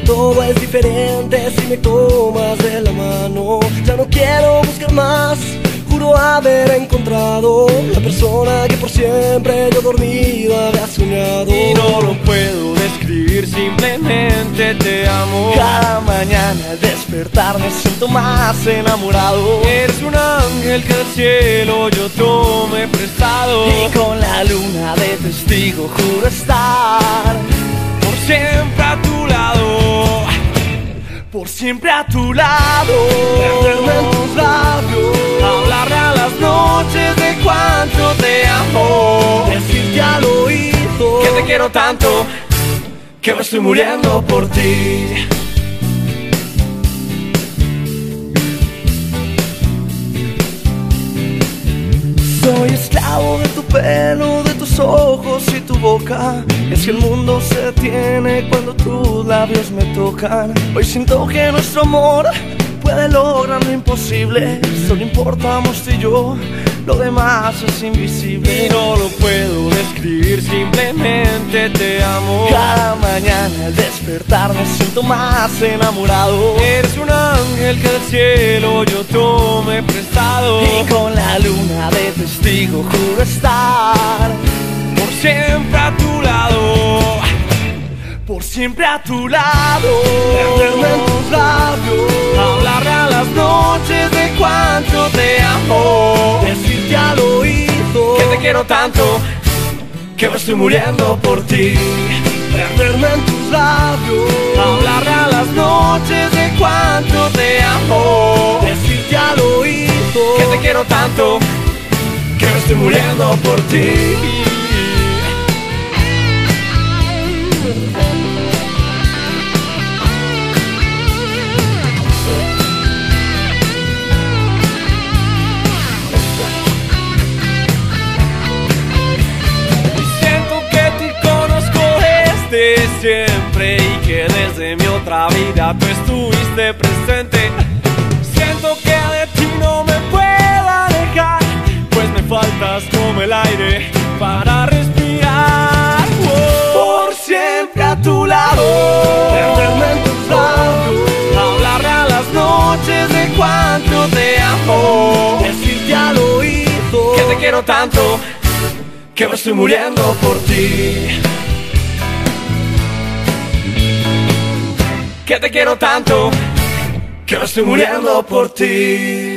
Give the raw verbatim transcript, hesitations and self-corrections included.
todo es diferente si me tomas de la mano. Ya no quiero buscar más, juro haber encontrado la persona que por siempre yo dormido había soñado. Y no lo puedo describir, simplemente te amo. Cada mañana al despertar me siento más enamorado. Eres un ángel que del cielo yo tomé prestado. Y con la luna de testigo juro estar por siempre a tu lado, por siempre a tu lado. Perderme en tus labios, hablarle a las noches de cuánto te amo, decirte al oído que te quiero tanto, que me estoy muriendo por ti. Soy esclavo de tu pelo, de tus ojos y tu boca. Es que el mundo se detiene cuando tus labios me tocan. Hoy siento que nuestro amor puede lograr lo imposible. Solo importamos tú y yo, lo demás es invisible. Y no lo puedo describir, simplemente te amo. Cada mañana al despertar me siento más enamorado. Eres un ángel que del cielo yo tomé prestado. Y con la luna de testigo juro estar por siempre a tu lado, por siempre a tu lado. Perderme en tus labios, hablarle a las noches de cuánto te amo, decirte al oído que te quiero tanto, que me estoy muriendo por ti. Perderme en tus labios, hablarle a las noches de cuánto te amo, decirte al oído que te quiero tanto, que me estoy muriendo por ti. Siempre y que desde mi otra vida tú estuviste presente. Siento que de ti no me puedo alejar, pues me faltas como el aire para respirar. Oh. Por siempre a tu lado, perderme en tus labios, hablarle a las noches de cuánto te amo, decirte al oído que te quiero tanto, que me estoy muriendo por ti. Que te quiero tanto, que me estoy muriendo por ti.